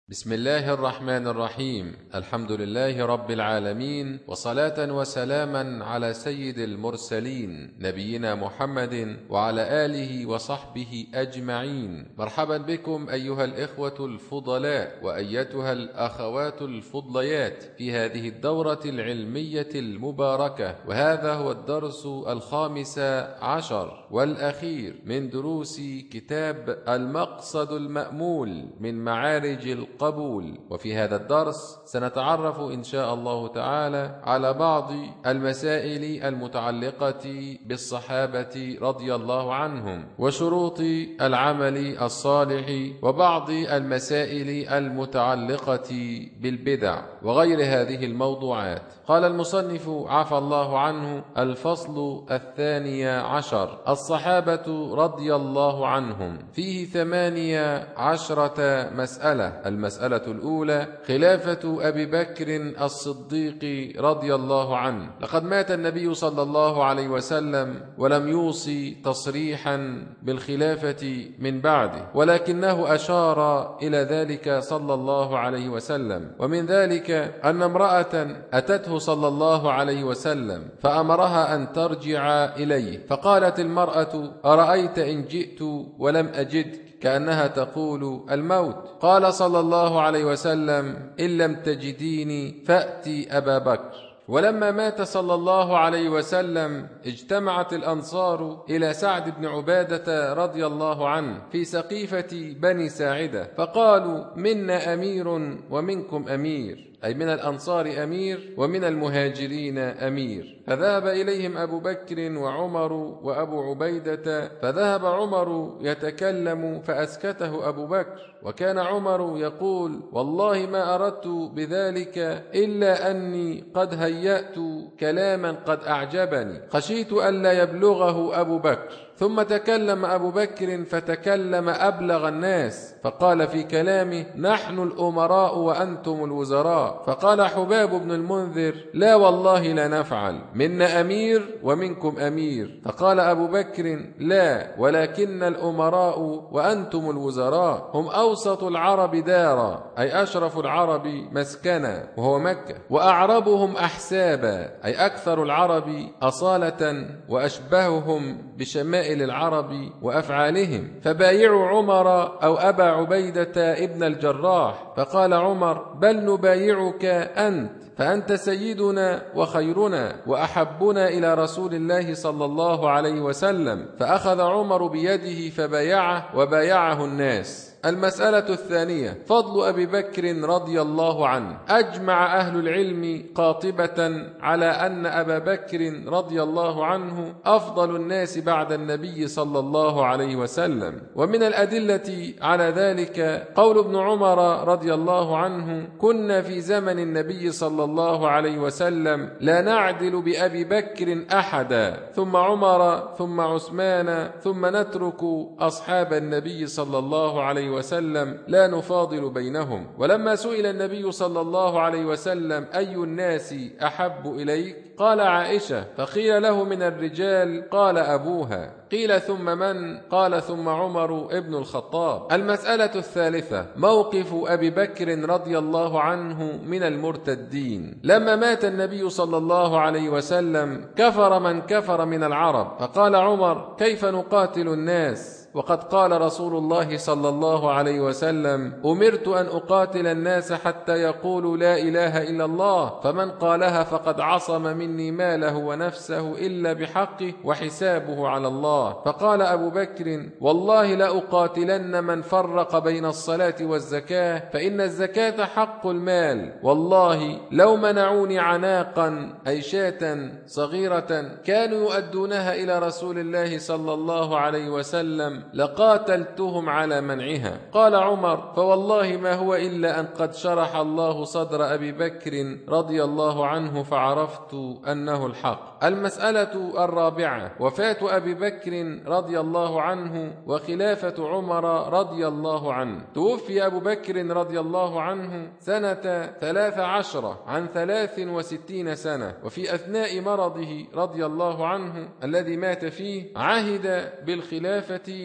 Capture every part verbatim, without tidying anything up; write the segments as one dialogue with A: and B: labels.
A: بسم الله الرحمن الرحيم. الحمد لله رب العالمين، وصلاة وسلاما على سيد المرسلين نبينا محمد وعلى آله وصحبه أجمعين. مرحبا بكم أيها الإخوة الفضلاء وأيتها الأخوات الفضليات في هذه الدورة العلمية المباركة، وهذا هو الدرس الخامس عشر والأخير من دروس كتاب المقصد المأمول من معارج القبول. وفي هذا الدرس سنتعرف إن شاء الله تعالى على بعض المسائل المتعلقة بالصحابة رضي الله عنهم وشروط العمل الصالح، وبعض المسائل المتعلقة بالبدع وغير هذه الموضوعات. قال المصنف عفى الله عنه: الفصل الثاني عشر: الصحابة رضي الله عنهم. فيه ثمانية عشرة مسألة. المسألة الأولى: خلافة أبي بكر الصديق رضي الله عنه. لقد مات النبي صلى الله عليه وسلم ولم يوصي تصريحا بالخلافة من بعده، ولكنه أشار إلى ذلك صلى الله عليه وسلم. ومن ذلك أن امرأة أتته صلى الله عليه وسلم فأمرها أن ترجع إليه، فقالت المرأة: أرأيت إن جئت ولم أجدك؟ كأنها تقول الموت. قال صلى الله عليه وسلم: إن لم تجديني فأتي أبا بكر. ولما مات صلى الله عليه وسلم اجتمعت الأنصار إلى سعد بن عبادة رضي الله عنه في سقيفة بني ساعدة، فقالوا: منا أمير ومنكم أمير، أي من الأنصار أمير ومن المهاجرين أمير. فذهب إليهم أبو بكر وعمر وأبو عبيدة، فذهب عمر يتكلم فأسكته أبو بكر، وكان عمر يقول: والله ما أردت بذلك إلا أني قد هيأت كلاما قد أعجبني، خشيت ألا يبلغه أبو بكر. ثم تكلم أبو بكر فتكلم أبلغ الناس، فقال في كلامه: نحن الأمراء وأنتم الوزراء. فقال حباب بن المنذر: لا والله لا نفعل، منا أمير ومنكم أمير. فقال أبو بكر: لا، ولكن الأمراء وأنتم الوزراء هم أوسط العرب دارا، أي أشرف العرب مسكنا وهو مكة، وأعربهم أحسابا، أي أكثر العرب أصالة وأشبههم بشمائل العرب وأفعالهم. فبايعوا عمر أو أبا عبيدة ابن الجراح. فقال عمر: بل نبايعك أنت، فأنت سيدنا وخيرنا وأحبنا إلى رسول الله صلى الله عليه وسلم. فأخذ عمر بيده فبايعه وبايعه الناس. المسألة الثانية: فضل أبي بكر رضي الله عنه. أجمع أهل العلم قاطبة على أن أبا بكر رضي الله عنه أفضل الناس بعد النبي صلى الله عليه وسلم. ومن الأدلة على ذلك قول ابن عمر رضي الله عنه: كنا في زمن النبي صلى الله عليه وسلم لا نعدل بأبي بكر أحدا، ثم عمر ثم عثمان، ثم نترك أصحاب النبي صلى الله عليه وسلم لا نفاضل بينهم. ولما سئل النبي صلى الله عليه وسلم: أي الناس أحب إليك؟ قال: عائشة. فقيل له: من الرجال؟ قال: أبوها. قيل: ثم من؟ قال: ثم عمر ابن الخطاب. المسألة الثالثة: موقف أبي بكر رضي الله عنه من المرتدين. لما مات النبي صلى الله عليه وسلم كفر من كفر من العرب، فقال عمر: كيف نقاتل الناس وقد قال رسول الله صلى الله عليه وسلم: أمرت أن أقاتل الناس حتى يقولوا لا إله إلا الله، فمن قالها فقد عصم مني ماله ونفسه إلا بحقه وحسابه على الله. فقال أبو بكر: والله لا أقاتلن من فرق بين الصلاة والزكاة، فإن الزكاة حق المال. والله لو منعوني عناقا، أي شاة صغيرة، كانوا يؤدونها إلى رسول الله صلى الله عليه وسلم لقاتلتهم على منعها. قال عمر: فوالله ما هو إلا أن قد شرح الله صدر أبي بكر رضي الله عنه فعرفت أنه الحق. المسألة الرابعة: وفاة أبي بكر رضي الله عنه وخلافة عمر رضي الله عنه. توفي أبو بكر رضي الله عنه سنة ثلاث عشرة عن ثلاث وستين سنة، وفي أثناء مرضه رضي الله عنه الذي مات فيه عهد بالخلافة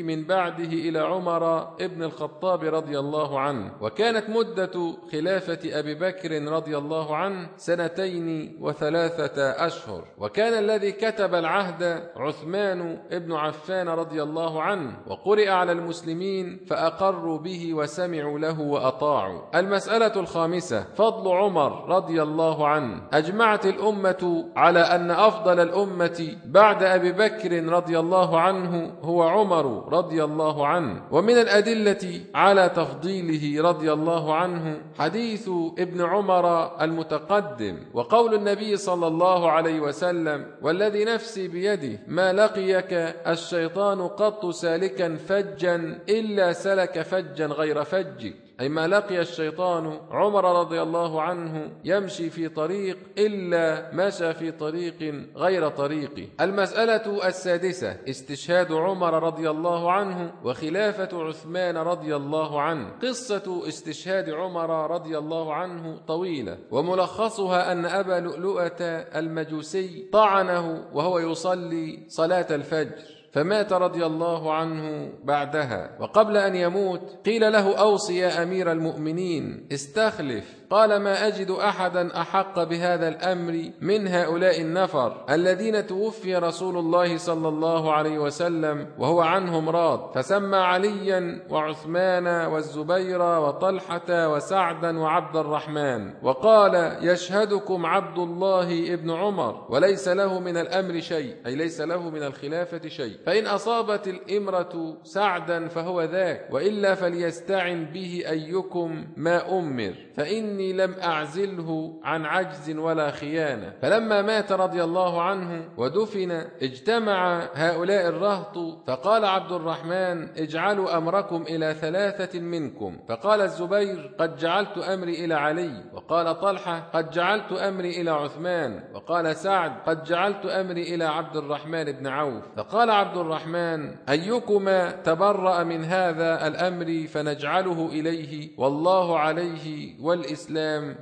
A: من بعده إلى عمر ابن الخطاب رضي الله عنه. وكانت مدة خلافة أبي بكر رضي الله عنه سنتين وثلاثة أشهر. وكان الذي كتب العهد عثمان ابن عفان رضي الله عنه، وقرئ على المسلمين فأقروا به وسمعوا له وأطاعوا. المسألة الخامسة: فضل عمر رضي الله عنه. أجمعت الأمة على أن أفضل الأمة بعد أبي بكر رضي الله عنه هو عمر رضي الله عنه. ومن الأدلة على تفضيله رضي الله عنه حديث ابن عمر المتقدم، وقول النبي صلى الله عليه وسلم: والذي نفسي بيده ما لقيك الشيطان قط سالكا فجا إلا سلك فجا غير فجك، أي ما لقي الشيطان عمر رضي الله عنه يمشي في طريق إلا مشى في طريق غير طريقه. المسألة السادسة: استشهاد عمر رضي الله عنه وخلافة عثمان رضي الله عنه. قصة استشهاد عمر رضي الله عنه طويلة، وملخصها أن أبا لؤلؤة المجوسي طعنه وهو يصلي صلاة الفجر، فمات رضي الله عنه بعدها. وقبل أن يموت قيل له: أوصي يا أمير المؤمنين، استخلف. قال: ما أجد أحدا أحق بهذا الأمر من هؤلاء النفر الذين توفي رسول الله صلى الله عليه وسلم وهو عنهم راض. فسمى عليا وعثمان والزبير وطلحة وسعدا وعبد الرحمن، وقال: يشهدكم عبد الله ابن عمر وليس له من الأمر شيء، أي ليس له من الخلافة شيء، فإن أصابت الإمرة سعدا فهو ذاك، وإلا فليستعن به أيكم ما أمر، فإني لم أعزله عن عجز ولا خيانة. فلما مات رضي الله عنه ودفن اجتمع هؤلاء الرهط، فقال عبد الرحمن: اجعلوا أمركم إلى ثلاثة منكم. فقال الزبير: قد جعلت أمري إلى علي. وقال طلحة: قد جعلت أمري إلى عثمان. وقال سعد: قد جعلت أمري إلى عبد الرحمن بن عوف. فقال عبد الرحمن: أيكما تبرأ من هذا الأمر فنجعله إليه، والله عليه والإسلام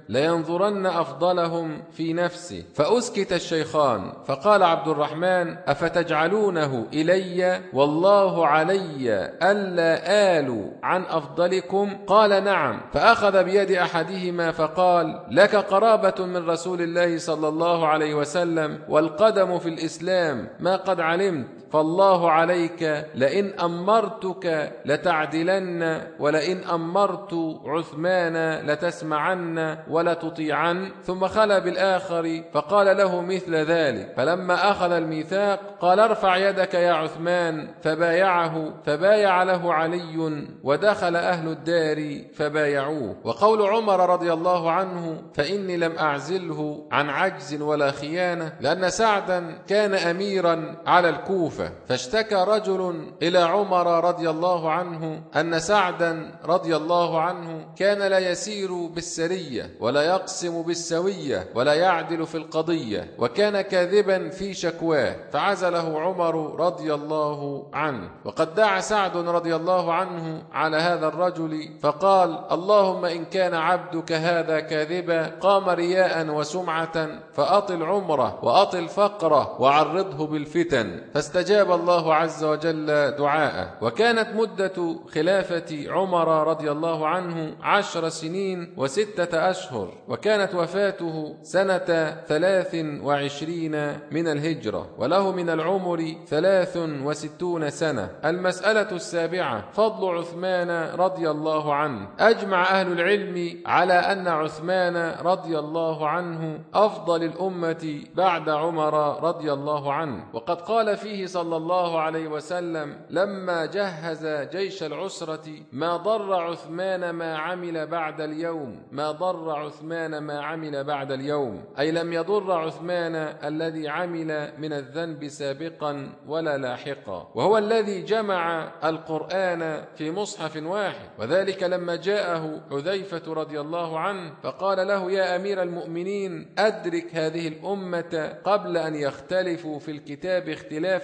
A: لينظرن أفضلهم في نفسه. فأسكت الشيخان، فقال عبد الرحمن: أفتجعلونه إلي والله علي ألا آل عن أفضلكم؟ قال: نعم. فأخذ بيد أحدهما فقال: لك قرابة من رسول الله صلى الله عليه وسلم والقدم في الإسلام ما قد علمت، فالله عليك لئن أمرتك لتعدلن، ولئن أمرت عثمان لتسمعن ولا تطيعن. ثم خلى بالآخر فقال له مثل ذلك. فلما أخذ الميثاق قال: ارفع يدك يا عثمان، فبايعه، فبايع له علي، ودخل أهل الدار فبايعوه. وقول عمر رضي الله عنه: فإني لم أعزله عن عجز ولا خيانة، لأن سعدا كان أميرا على الكوفة، فاشتكى رجل إلى عمر رضي الله عنه أن سعدا رضي الله عنه كان لا يسير بالسرية ولا يقسم بالسوية ولا يعدل في القضية، وكان كاذبا في شكواه، فعزله عمر رضي الله عنه. وقد دعا سعد رضي الله عنه على هذا الرجل فقال: اللهم إن كان عبدك هذا كاذبا قام رياء وسمعة، فأطل عمره وأطل فقره وعرضه بالفتن. فاستجاب الله عز وجل دعاءه. وكانت مدة خلافة عمر رضي الله عنه عشر سنين وستة أشهر، وكانت وفاته سنة ثلاث وعشرين من الهجرة، وله من العمر ثلاث وستون سنة. المسألة السابعة: فضل عثمان رضي الله عنه. أجمع أهل العلم على أن عثمان رضي الله عنه أفضل الأمة بعد عمر رضي الله عنه. وقد قال فيه صلى الله عليه وسلم لما جهز جيش العسرة: ما ضر عثمان ما عمل بعد اليوم، ما ضر عثمان ما عمل بعد اليوم، أي لم يضر عثمان الذي عمل من الذنب سابقا ولا لاحقا. وهو الذي جمع القرآن في مصحف واحد، وذلك لما جاءه حذيفة رضي الله عنه فقال له: يا أمير المؤمنين، أدرك هذه الأمة قبل أن يختلفوا في الكتاب اختلاف اليهود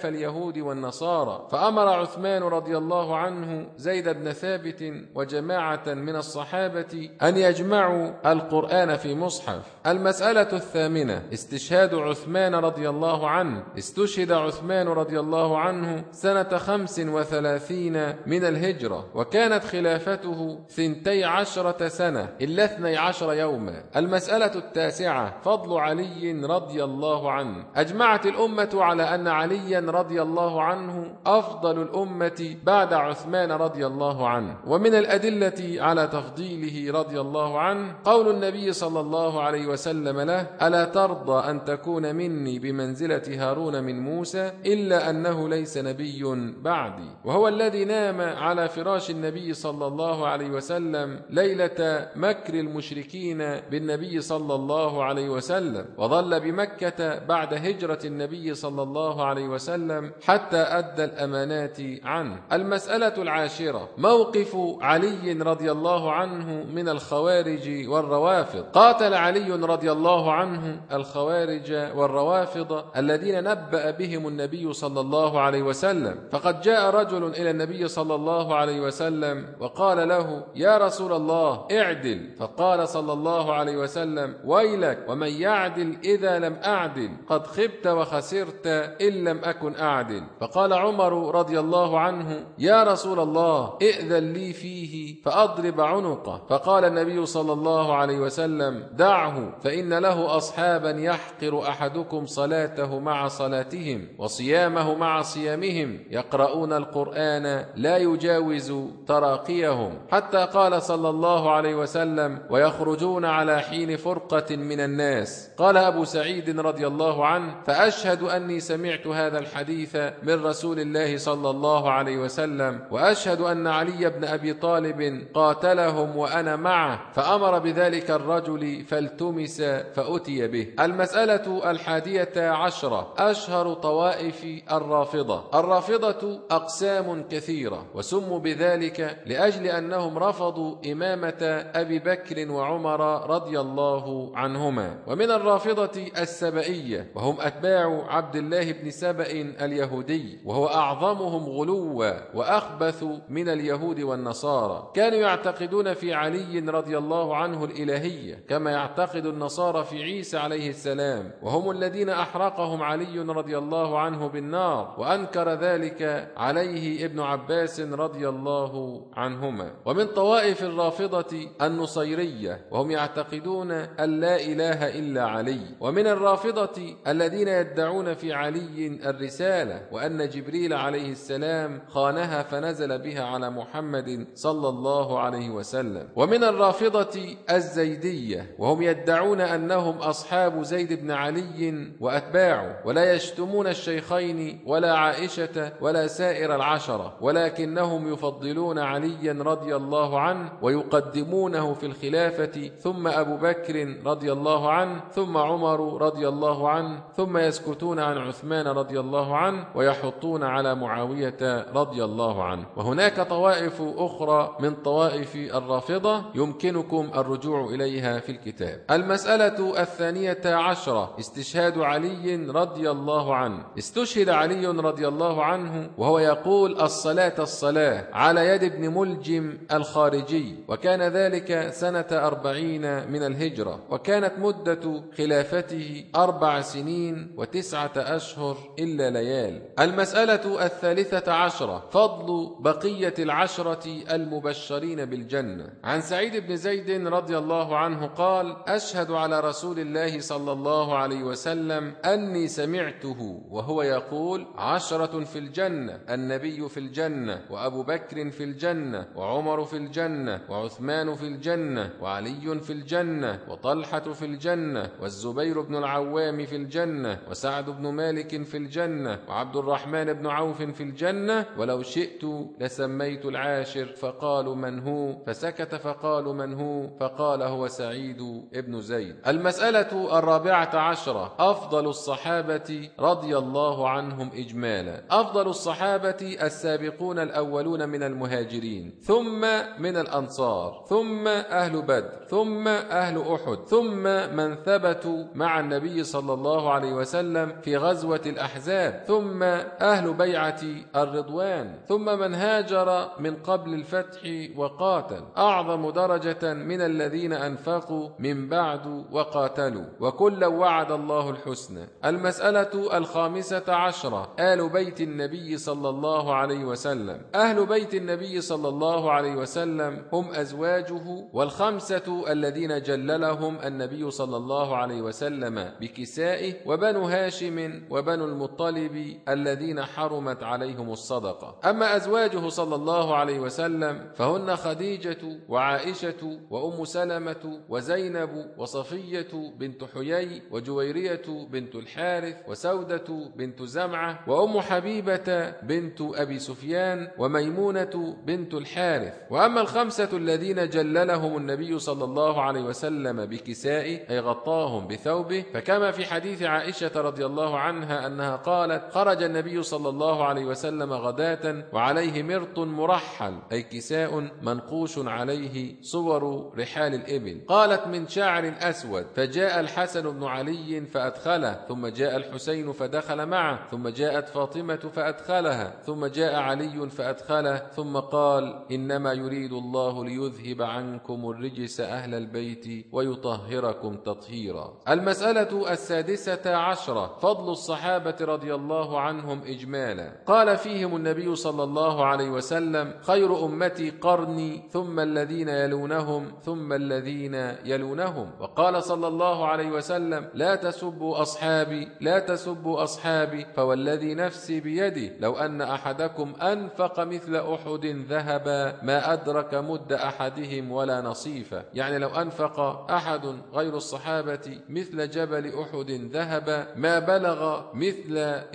A: اليهود والنصارى، فأمر عثمان رضي الله عنه زيد بن ثابت وجماعة من الصحابة أن يجمعوا القرآن في مصحف. المسألة الثامنة استشهاد عثمان رضي الله عنه. استشهد عثمان رضي الله عنه سنة خمس وثلاثين من الهجرة، وكانت خلافته ثنتي عشرة سنة إلا اثني عشر يوما. المسألة التاسعة فضل علي رضي الله عنه. أجمعت الأمة على أن عليا رضي الله عنه أفضل الأمة بعد عثمان رضي الله عنه. ومن الأدلة على تفضيله رضي الله عنه قول النبي صلى الله عليه وسلم له: ألا ترضى أن تكون مني بمنزلة هارون من موسى إلا أنه ليس نبي بعدي. وهو الذي نام على فراش النبي صلى الله عليه وسلم ليلة مكر المشركين بالنبي صلى الله عليه وسلم، وظل بمكة بعد هجرة النبي صلى الله عليه وسلم حتى أدى الأمانات عنه. المسألة العاشرة موقف علي رضي الله عنه من الخوارج والروافض. قاتل علي رضي الله عنه الخوارج والروافض الذين نبأ بهم النبي صلى الله عليه وسلم، فقد جاء رجل إلى النبي صلى الله عليه وسلم وقال له: يا رسول الله اعدل. فقال صلى الله عليه وسلم: ويلك ومن يعدل إذا لم أعدل، قد خبت وخسرت إن لم أكن أعدل. فقال عمر رضي الله عنه: يا رسول الله ائذن لي فيه فأضرب عنقه. فقال النبي صلى الله عليه وسلم: دعه فإن له أصحابا يحقر أحدكم صلاته مع صلاتهم وصيامه مع صيامهم، يقرؤون القرآن لا يجاوز تراقيهم، حتى قال صلى الله عليه وسلم: ويخرجون على حين فرقة من الناس. قال أبو سعيد رضي الله عنه: فأشهد أني سمعت هذا الحديث من رسول الله صلى الله عليه وسلم، وأشهد أن علي بن أبي طالب قاتلهم وأنا معه، فأمر بذلك الرجل فالتمس فأتي به. المسألة الحادية عشرة أشهر طوائف الرافضة. الرافضة أقسام كثيرة، وسموا بذلك لأجل أنهم رفضوا إمامة أبي بكر وعمر رضي الله عنهما. ومن الرافضة السبئية، وهم أتباع عبد الله بن سبأ اليهودي، وهو أعظمهم غلوا وأخبث من اليهود والنصارى. كانوا يعتقدون في علي رضي الله عنه الإلهية كما يعتقد النصارى في عيسى عليه السلام، وهم الذين أحرقهم علي رضي الله عنه بالنار، وأنكر ذلك عليه ابن عباس رضي الله عنهما. ومن طوائف الرافضة النصيرية، وهم يعتقدون أن لا إله إلا علي. ومن الرافضة الذين يدعون في علي الرسالة، وأن جبريل عليه السلام خانها فنزل بها على محمد صلى الله عليه وسلم. ومن الرافضة الزيدية، وهم يدعون أنهم أصحاب زيد بن علي وأتباعه، ولا يشتمون الشيخين ولا عائشة ولا سائر العشرة، ولكنهم يفضلون عليا رضي الله عنه ويقدمونه في الخلافة، ثم أبو بكر رضي الله عنه، ثم عمر رضي الله عنه، ثم يسكتون عن عثمان رضي الله عنه ويحطون على معاوية رضي الله عنه. وهناك طوائف أخرى من طوائف الرافضة يمكنكم الرجوع إليها في الكتاب. المسألة الثانية عشرة استشهاد علي رضي الله عنه. استشهد علي رضي الله عنه وهو يقول: الصلاة الصلاة، على يد ابن ملجم الخارجي، وكان ذلك سنة أربعين من الهجرة، وكانت مدة خلافته أربع سنين وتسعة أشهر إلا ليال. المسألة الثالثة عشرة فضل بقية العشرة المبشرين بالجنة. عن سعيد بن زيد رضي الله عنه قال: أشهد على رسول الله صلى الله عليه وسلم أني سمعته وهو يقول: عشرة في الجنة، النبي في الجنة، وأبو بكر في الجنة، وعمر في الجنة، وعثمان في الجنة، وعلي في الجنة، وطلحة في الجنة، والزبير بن العوام في الجنة، وسعد بن مالك في الجنة، وعبد الرحمن بن عوف في الجنة، ولو شئت لسميت العاشر، فقالوا من هو؟ فسكت فقالوا من هو؟ فقال: هو سعيد بن زيد. المسألة الرابعة عشرة أفضل الصحابة رضي الله عنهم إجمالا. أفضل الصحابة السابقون الأولون من المهاجرين، ثم من الأنصار، ثم أهل بدر، ثم أهل أحد، ثم من ثبتوا مع النبي صلى الله عليه وسلم في غزوة الأحزاب، ثم أهل بيعة الرضوان، ثم من هاجر من قبل الفتح وقاتل، أعظم درجة من الذين أنفقوا من بعد وقاتلوا، وكلا وعد الله الحسنى. المسألة الخامسة عشرة آل بيت النبي صلى الله عليه وسلم. أهل بيت النبي صلى الله عليه وسلم هم أزواجه والخمسة الذين جللهم النبي صلى الله عليه وسلم بكسائه، وبنو هاشم وبنو المطلب الذين حرمت عليهم الصدقة. أما أزواجه صلى الله عليه وسلم فهن خديجة وعائشة وأم سلمة وزينب وصفية بنت حيي وجويرية بنت الحارث وسودة بنت زمعة وأم حبيبة بنت أبي سفيان وميمونة بنت الحارث. وأما الخمسة الذين جللهم النبي صلى الله عليه وسلم بكسائه أي غطاهم بثوبه، فكما في حديث عائشة رضي الله عنها أنها قالت: خرج النبي صلى الله عليه وسلم غداة وعليه مرط مرحل أي كساء منقوش عليه صور رحال الإبل، قالت: من شعر أسود، فجاء الحسن بن علي فأدخله، ثم جاء الحسين فدخل معه، ثم جاءت فاطمة فأدخلها، ثم جاء علي فأدخله، ثم قال: إنما يريد الله ليذهب عنكم الرجس أهل البيت ويطهركم تطهيرا. المسألة السادسة عشرة فضل الصحابة رضي الله عنهم إجمالا. قال فيهم النبي صلى الله عليه وسلم: خير أمتي قرني، ثم الذين يلونهم، ثم الذين يلونهم. وقال صلى الله عليه وسلم: لا تسبوا أصحابي، لا تسبوا أصحابي، فوالذي نفسي بيده لو أن أحدكم أنفق مثل أحد ذهبا ما أدرك مد أحدهم ولا نصيفا. يعني لو أنفق أحد غير الصحابة مثل جبل أحد ذهبا ما بلغ مثل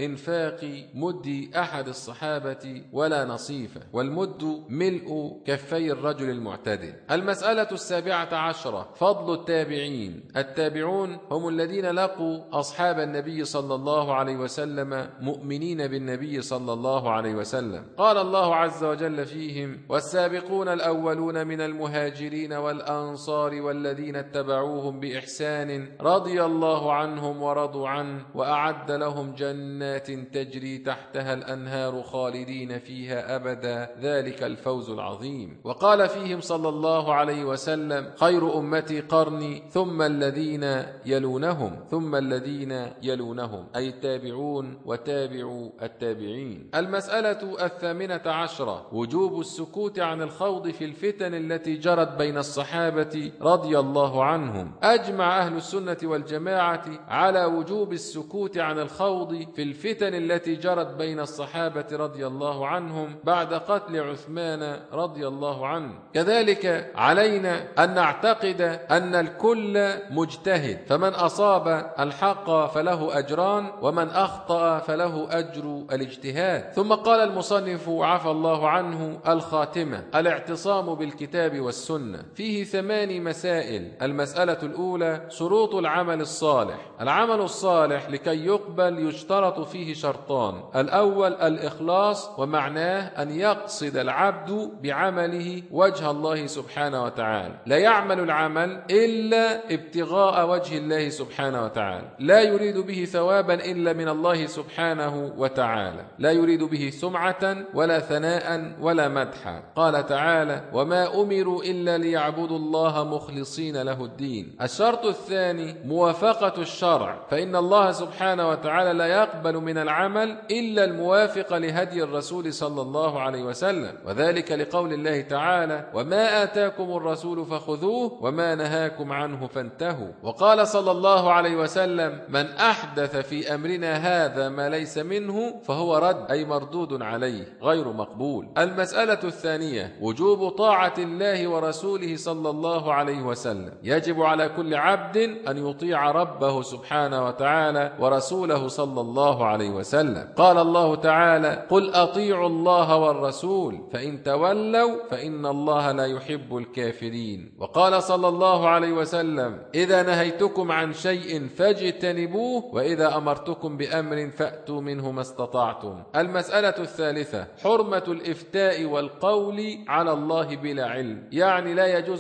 A: إنفاق مد أحد الصحابة ولا نصيفا، والمد ملء كفي الرجل المعتدل. المسألة السابعة عشرة فضل التابعين. التابعون هم الذين لقوا أصحاب النبي صلى الله عليه وسلم مؤمنين بالنبي صلى الله عليه وسلم. قال الله عز وجل فيهم: والسابقون الأولون من المهاجرين والأنصار والذين اتبعوهم بإحسان رضي الله عنهم ورضوا عنه وأعد لهم جنات تجري تحتها الأنهار خالدين فيها أبدا ذلك الفوز العظيم. وقال فيهم صلى الله عليه وسلم: خير أمتي قرني، ثم الذين يلونهم، ثم الذين يلونهم، أي التابعون وتابعوا التابعين. المسألة الثامنة عشرة وجوب السكوت عن الخوض في الفتن التي جرت بين الصحابة رضي الله عنهم. أجمع أهل السنة والجماعة على وجوب السكوت عن الخوض في الفتن التي جرت بين الصحابة رضي الله عنهم بعد قتل عثمان رضي الله عنه. كذلك علينا أن نعتقد أن الكل مجتهد، فمن أصاب الحق فله أجران، ومن أخطأ فله أجر الاجتهاد. ثم قال المصنف عفى الله عنه: الخاتمة الاعتصام بالكتاب والسنة. فيه ثمان مسائل. المسألة الأولى شروط العمل الصالح. العمل الصالح لكي يقبل يشترط فيه شرطان: الأول الإخلاص، ومعناه أن يقصد العبد بعمله وجه الله سبحانه وتعالى، لا يعمل العمل إلا ابتغاء وجه الله سبحانه وتعالى، لا يريد به ثوابا إلا من الله سبحانه وتعالى، لا يريد به سمعة ولا ثناء ولا مدحا. قال تعالى: وما أمروا إلا ليعبدوا الله مخلصين له الدين. الشرط الثاني موافقة الشرع، فإن الله سبحانه وتعالى لا يقبل من العمل إلا الموافق لهدي الرسول صلى الله عليه وسلم، وذلك لقول الله تعالى: وما آتاكم الرسول فخذوه وما نهاكم عنه فانتهوا. وقال صلى الله عليه وسلم: من أحدث في أمرنا هذا ما ليس منه فهو رد، أي مردود عليه غير مقبول. المسألة الثانية وجوب طاعة الله ورسوله صلى الله عليه وسلم. يجب على كل عبد أن يطيع ربه سبحانه وتعالى ورسوله صلى الله عليه وسلم. قال الله تعالى: قل أطيعوا الله والرسول فإن تولوا فإن الله لا يحب الكافرين. وقال صلى الله عليه وسلم: إذا نهيتكم عن شيء فاجتنبوه، وإذا أمرتكم بأمر فأتوا منه ما استطعتم. المسألة الثالثة حرمة الإفتاء والقول على الله بلا علم. يعني لا يجوز لأحد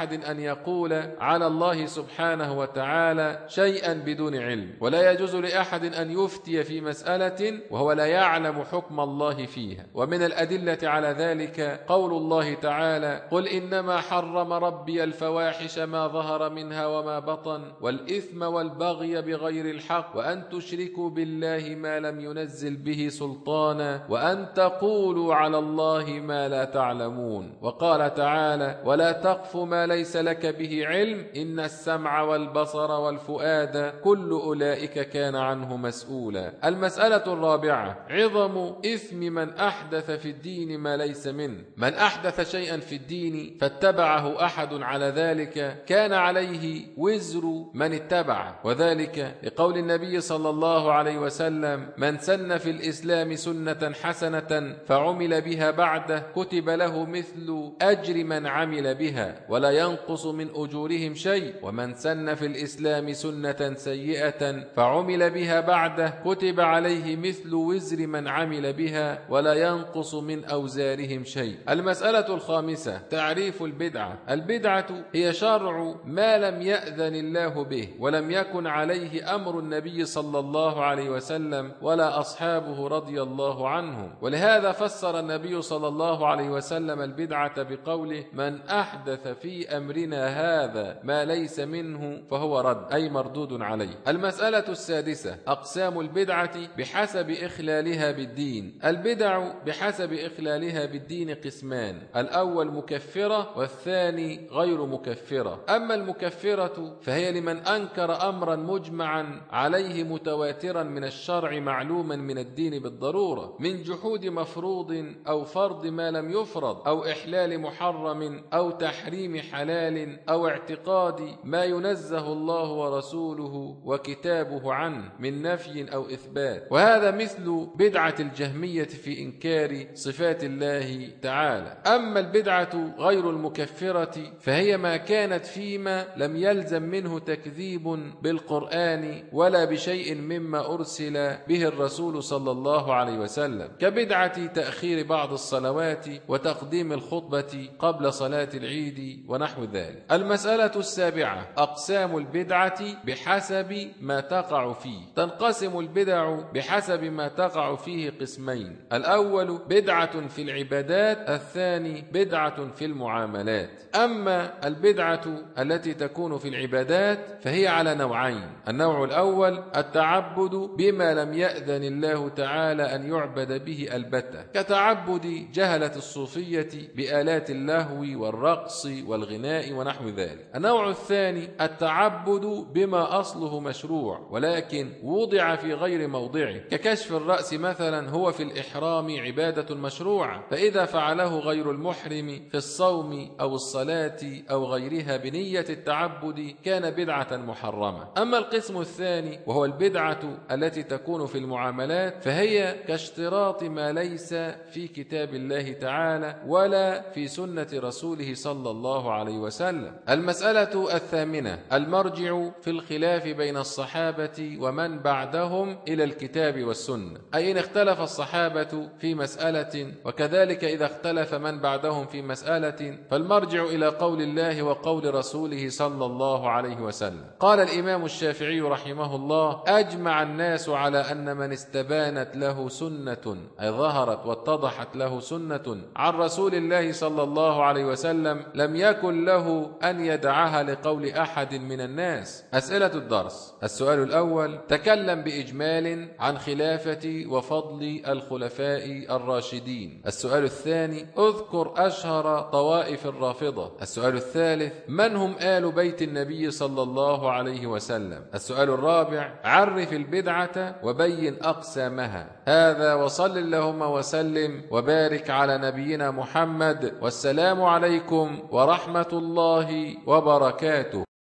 A: لأحد أن يقول على الله سبحانه وتعالى شيئا بدون علم، ولا يجوز لأحد أن يفتي في مسألة وهو لا يعلم حكم الله فيها. ومن الأدلة على ذلك قول الله تعالى: قل إنما حرم ربي الفواحش ما ظهر منها وما بطن والإثم والبغي بغير الحق وأن تشركوا بالله ما لم ينزل به سلطانا وأن تقولوا على الله ما لا تعلمون. وقال تعالى: ولا تقف ما ليس لك به علم إن السمع والبصر والفؤاد كل أولئك كان عنه مسؤولا. المسألة الرابعة: عظم إثم من أحدث في الدين ما ليس منه. من أحدث شيئا في الدين فاتبعه أحد على ذلك كان عليه وزر من اتبعه، وذلك لقول النبي صلى الله عليه وسلم: من سن في الإسلام سنة حسنة فعمل بها بعده كتب له مثل أجر من عمل بها ولا ينقص من أجورهم شيء، ومن سن في الإسلام سنة سيئة فعمل بها بعده كتب عليه مثل وزر من عمل بها ولا ينقص من أوزارهم شيء. المسألة الخامسة: تعريف البدعة. البدعة هي شرع ما لم يأذن الله به ولم يكن عليه أمر النبي صلى الله عليه وسلم ولا أصحابه رضي الله عنهم، ولهذا فسر النبي صلى الله عليه وسلم البدعة بقوله: من أحدث في أمرنا هذا ما ليس منه فهو رد، أي مردود عليه. المسألة السادسة: أقسام البدعة بحسب إخلالها بالدين. البدع بحسب إخلالها بالدين قسمان: الأول مكفرة والثاني غير مكفرة. أما المكفرة فهي لمن أنكر أمرا مجمعا عليه متواترا من الشرع معلوما من الدين بالضرورة، من جحود مفروض أو فرض ما لم يفرض أو إحلال محرم أو تحريم حلال أو اعتقاد ما ينزه الله ورسوله وكتابه عنه من نفي أو إثبات. وهذا مثل بدعة الجهمية في إنكار صفات الله تعالى. أما البدعة غير المكفرة فهي ما كانت فيما لم يلزم منه تكذيب بالقرآن ولا بشيء مما أرسل به الرسول صلى الله عليه وسلم، كبدعة تأخير بعض الصلوات وتقديم الخطبة قبل صلاة العيد ونحو ذلك. المسألة السابعة: أقسام البدعة بحسب ما تقع فيه. تنقسم البدع بحسب ما تقع فيه قسمين: الأول بدعة في العبادات، الثاني بدعة في المعاملات. أما البدعة التي تكون في العبادات فهي على نوعين: النوع الأول التعبد بما لم يأذن الله تعالى أن يعبد به البتة، كتعبد جهلة الصوفية بآلات اللهو والرقص والغناء ونحو ذلك. النوع الثاني التعبد بما أصله مشروع ولكن وضع في غير موضعه، ككشف الرأس مثلا هو في الإحرام عبادة مشروعة، فإذا فعله غير المحرم في الصوم أو الصلاة أو غيرها بنية التعبد كان بدعة محرمة. أما القسم الثاني وهو البدعة التي تكون في المعاملات فهي كاشتراط ما ليس في كتاب الله تعالى ولا في سنة رسوله صلى الله عليه وسلم. المسألة الثامنة: المرجع في الخلاف بين الصحابة ومن بعدهم إلى الكتاب والسنة، أي إن اختلف الصحابة في مسألة وكذلك إذا اختلف من بعدهم في مسألة فالمرجع إلى قول الله وقول رسوله صلى الله عليه وسلم. قال الإمام الشافعي رحمه الله: أجمع الناس على أن من استبانت له سنة أي ظهرت واتضحت له سنة عن رسول الله صلى الله عليه وسلم لم يكن له أن يدعها لقول أحد من الناس. أسئلة الدرس: السؤال الأول: تكلم بإجمال عن خلافة وفضل الخلفاء الراشدين. السؤال الثاني: اذكر أشهر طوائف الرافضة. السؤال الثالث: من هم آل بيت النبي صلى الله عليه وسلم. السؤال الرابع: عرف البدعة وبين أقسامها. هذا وصل اللهم وسلم وبارك على نبينا محمد، والسلام عليكم ورحمة الله وبركاته.